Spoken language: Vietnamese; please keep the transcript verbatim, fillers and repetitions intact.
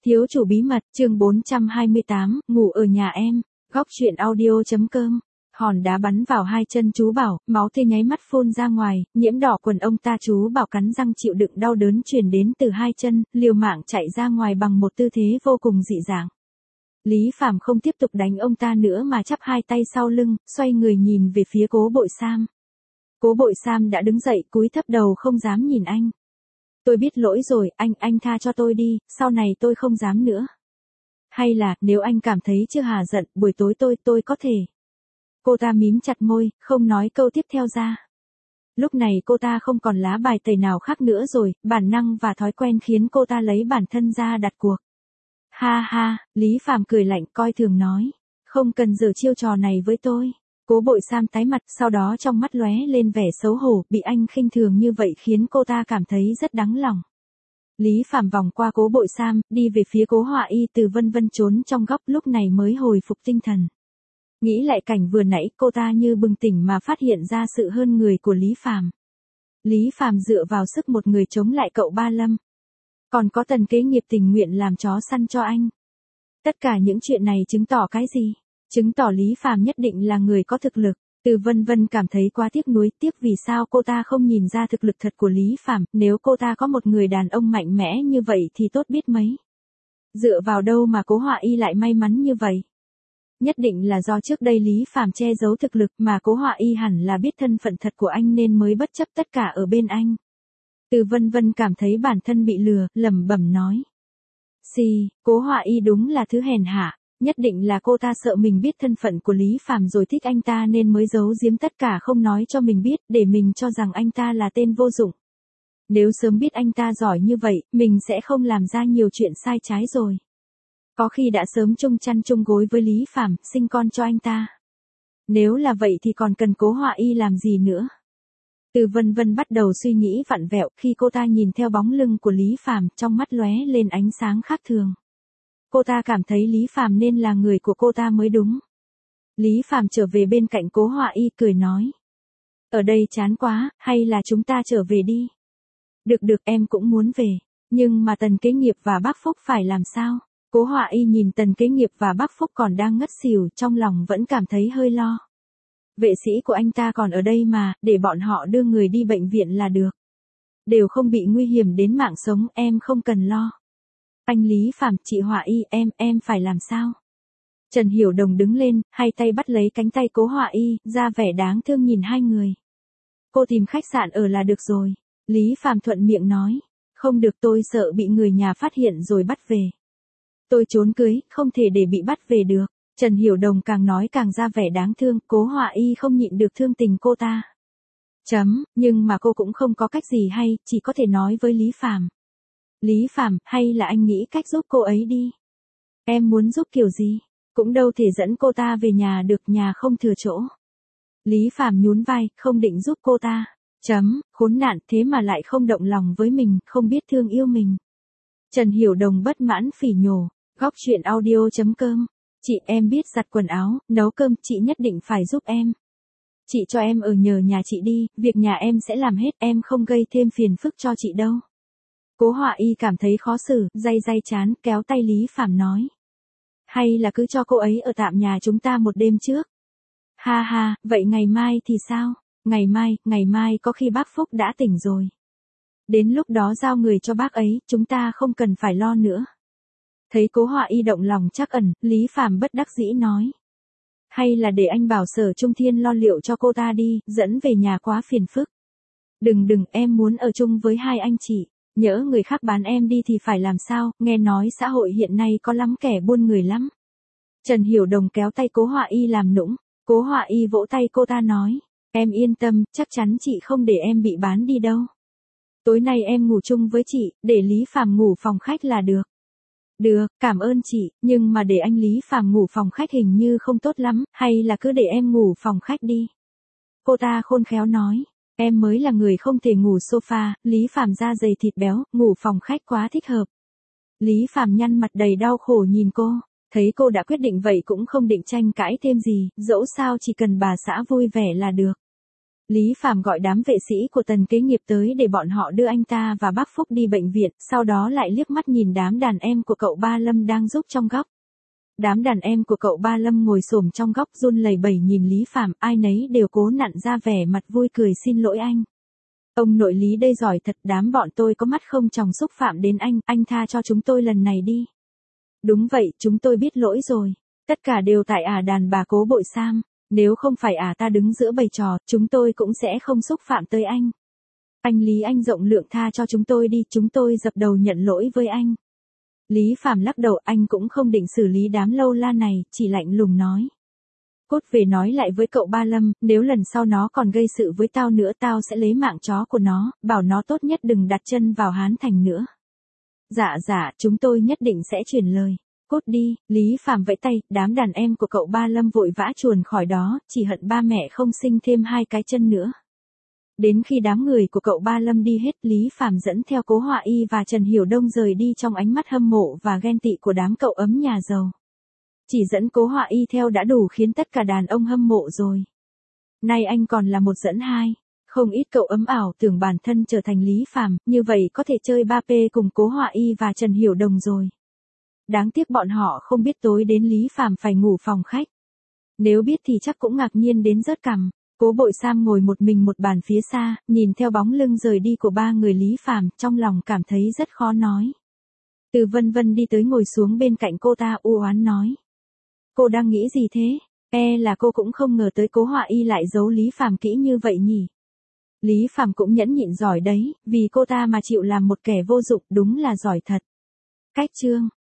Thiếu chủ bí mật, chương bốn trăm hai mươi tám, ngủ ở nhà em, góc truyện audio.com. Hòn đá bắn vào hai chân chú Bảo, máu tươi nháy mắt phun ra ngoài, nhiễm đỏ quần ông ta. Chú Bảo cắn răng chịu đựng đau đớn truyền đến từ hai chân, liều mạng chạy ra ngoài bằng một tư thế vô cùng dị dạng. Lý Phàm không tiếp tục đánh ông ta nữa mà chắp hai tay sau lưng, xoay người nhìn về phía Cố Bội Sam. Cố Bội Sam đã đứng dậy, cúi thấp đầu không dám nhìn anh. Tôi biết lỗi rồi, anh, anh tha cho tôi đi, sau này tôi không dám nữa. Hay là, nếu anh cảm thấy chưa hà giận, buổi tối tôi, tôi có thể. Cô ta mím chặt môi, không nói câu tiếp theo ra. Lúc này cô ta không còn lá bài tẩy nào khác nữa rồi, bản năng và thói quen khiến cô ta lấy bản thân ra đặt cuộc. Ha ha, Lý Phàm cười lạnh coi thường nói. Không cần giở chiêu trò này với tôi. Cố Bội Sam tái mặt, sau đó trong mắt lóe lên vẻ xấu hổ, bị anh khinh thường như vậy khiến cô ta cảm thấy rất đáng lòng. Lý Phàm vòng qua Cố Bội Sam, đi về phía Cố Họa Y. Từ Vân Vân trốn trong góc lúc này mới hồi phục tinh thần. Nghĩ lại cảnh vừa nãy, cô ta như bừng tỉnh mà phát hiện ra sự hơn người của Lý Phàm. Lý Phàm dựa vào sức một người chống lại cậu Ba Lâm. Còn có Tần Kế Nghiệp tình nguyện làm chó săn cho anh. Tất cả những chuyện này chứng tỏ cái gì? Chứng tỏ Lý Phàm nhất định là người có thực lực. Từ Vân Vân cảm thấy quá tiếc nuối, tiếc vì sao cô ta không nhìn ra thực lực thật của Lý Phàm, nếu cô ta có một người đàn ông mạnh mẽ như vậy thì tốt biết mấy. Dựa vào đâu mà Cố Họa Y lại may mắn như vậy? Nhất định là do trước đây Lý Phàm che giấu thực lực mà Cố Họa Y hẳn là biết thân phận thật của anh nên mới bất chấp tất cả ở bên anh. Từ Vân Vân cảm thấy bản thân bị lừa, lẩm bẩm nói. Xì, Cố Họa Y đúng là thứ hèn hạ. Nhất định là cô ta sợ mình biết thân phận của Lý Phàm rồi thích anh ta nên mới giấu giếm tất cả không nói cho mình biết, để mình cho rằng anh ta là tên vô dụng. Nếu sớm biết anh ta giỏi như vậy, mình sẽ không làm ra nhiều chuyện sai trái rồi. Có khi đã sớm chung chăn chung gối với Lý Phàm, sinh con cho anh ta. Nếu là vậy thì còn cần Cố Họa Y làm gì nữa? Từ Vân Vân bắt đầu suy nghĩ vặn vẹo, khi cô ta nhìn theo bóng lưng của Lý Phàm, trong mắt lóe lên ánh sáng khác thường. Cô ta cảm thấy Lý Phàm nên là người của cô ta mới đúng. Lý Phàm trở về bên cạnh Cố Họa Y cười nói. Ở đây chán quá, hay là chúng ta trở về đi? Được được, em cũng muốn về. Nhưng mà Tần Kế Nghiệp và bác Phúc phải làm sao? Cố Họa Y nhìn Tần Kế Nghiệp và bác Phúc còn đang ngất xỉu, trong lòng vẫn cảm thấy hơi lo. Vệ sĩ của anh ta còn ở đây mà, để bọn họ đưa người đi bệnh viện là được. Đều không bị nguy hiểm đến mạng sống, em không cần lo. Anh Lý Phàm, chị Họa Y, em, em phải làm sao? Trần Hiểu Đồng đứng lên, hai tay bắt lấy cánh tay Cố Họa Y, ra vẻ đáng thương nhìn hai người. Cô tìm khách sạn ở là được rồi. Lý Phàm thuận miệng nói. Không được, tôi sợ bị người nhà phát hiện rồi bắt về. Tôi trốn cưới, không thể để bị bắt về được. Trần Hiểu Đồng càng nói càng ra vẻ đáng thương, Cố Họa Y không nhịn được thương tình cô ta. Chấm, nhưng mà cô cũng không có cách gì hay, chỉ có thể nói với Lý Phàm. Lý Phàm, hay là anh nghĩ cách giúp cô ấy đi? Em muốn giúp kiểu gì? Cũng đâu thể dẫn cô ta về nhà được, nhà không thừa chỗ. Lý Phàm nhún vai, không định giúp cô ta. Chấm, khốn nạn, thế mà lại không động lòng với mình, không biết thương yêu mình. Trần Hiểu Đồng bất mãn phỉ nhổ, góc truyện audio.com. Chị, em biết giặt quần áo, nấu cơm, chị nhất định phải giúp em. Chị cho em ở nhờ nhà chị đi, việc nhà em sẽ làm hết, em không gây thêm phiền phức cho chị đâu. Cố Họa Y cảm thấy khó xử, day day chán, kéo tay Lý Phàm nói. Hay là cứ cho cô ấy ở tạm nhà chúng ta một đêm trước. Ha ha, vậy ngày mai thì sao? Ngày mai, ngày mai có khi bác Phúc đã tỉnh rồi. Đến lúc đó giao người cho bác ấy, chúng ta không cần phải lo nữa. Thấy Cố Họa Y động lòng trắc ẩn, Lý Phàm bất đắc dĩ nói. Hay là để anh bảo Sở Trung Thiên lo liệu cho cô ta đi, dẫn về nhà quá phiền phức. Đừng đừng, em muốn ở chung với hai anh chị. Nhỡ người khác bán em đi thì phải làm sao, nghe nói xã hội hiện nay có lắm kẻ buôn người lắm. Trần Hiểu Đồng kéo tay Cố Họa Y làm nũng, Cố Họa Y vỗ tay cô ta nói, em yên tâm, chắc chắn chị không để em bị bán đi đâu. Tối nay em ngủ chung với chị, để Lý Phàm ngủ phòng khách là được. Được, cảm ơn chị, nhưng mà để anh Lý Phàm ngủ phòng khách hình như không tốt lắm, hay là cứ để em ngủ phòng khách đi. Cô ta khôn khéo nói. Em mới là người không thể ngủ sofa, Lý Phàm da dày thịt béo, ngủ phòng khách quá thích hợp. Lý Phàm nhăn mặt đầy đau khổ nhìn cô, thấy cô đã quyết định vậy cũng không định tranh cãi thêm gì, dẫu sao chỉ cần bà xã vui vẻ là được. Lý Phàm gọi đám vệ sĩ của Tần kế nghiệp tới để bọn họ đưa anh ta và bác Phúc đi bệnh viện, sau đó lại liếc mắt nhìn đám đàn em của cậu Ba Lâm đang giúp trong góc. Đám đàn em của cậu Ba Lâm ngồi xổm trong góc run lẩy bẩy nhìn Lý Phàm, ai nấy đều cố nặn ra vẻ mặt vui cười xin lỗi anh. Ông nội Lý đây giỏi thật, đám bọn tôi có mắt không tròng xúc phạm đến anh, anh tha cho chúng tôi lần này đi. Đúng vậy, chúng tôi biết lỗi rồi. Tất cả đều tại ả đàn bà Cố Bội Sam, nếu không phải ả ta đứng giữa bầy trò, chúng tôi cũng sẽ không xúc phạm tới anh. Anh Lý anh rộng lượng tha cho chúng tôi đi, chúng tôi dập đầu nhận lỗi với anh. Lý Phàm lắc đầu, anh cũng không định xử lý đám lâu la này, chỉ lạnh lùng nói. Cốt về nói lại với cậu Ba Lâm, nếu lần sau nó còn gây sự với tao nữa tao sẽ lấy mạng chó của nó, bảo nó tốt nhất đừng đặt chân vào Hán Thành nữa. Dạ dạ, chúng tôi nhất định sẽ truyền lời. Cốt đi, Lý Phàm vẫy tay, đám đàn em của cậu Ba Lâm vội vã chuồn khỏi đó, chỉ hận ba mẹ không sinh thêm hai cái chân nữa. Đến khi đám người của cậu Ba Lâm đi hết, Lý Phàm dẫn theo Cố Họa Y và Trần Hiểu Đông rời đi trong ánh mắt hâm mộ và ghen tị của đám cậu ấm nhà giàu. Chỉ dẫn Cố Họa Y theo đã đủ khiến tất cả đàn ông hâm mộ rồi. Nay anh còn là một dẫn hai. Không ít cậu ấm ảo tưởng bản thân trở thành Lý Phàm, như vậy có thể chơi ba pê cùng Cố Họa Y và Trần Hiểu Đồng rồi. Đáng tiếc bọn họ không biết tối đến Lý Phàm phải ngủ phòng khách. Nếu biết thì chắc cũng ngạc nhiên đến rớt cằm. Cố Bội Sam ngồi một mình một bàn phía xa, nhìn theo bóng lưng rời đi của ba người Lý Phàm, trong lòng cảm thấy rất khó nói. Từ Vân Vân đi tới ngồi xuống bên cạnh cô ta u oán nói. Cô đang nghĩ gì thế? E là cô cũng không ngờ tới Cố Họa Y lại giấu Lý Phàm kỹ như vậy nhỉ? Lý Phàm cũng nhẫn nhịn giỏi đấy, vì cô ta mà chịu làm một kẻ vô dụng đúng là giỏi thật. Cách chương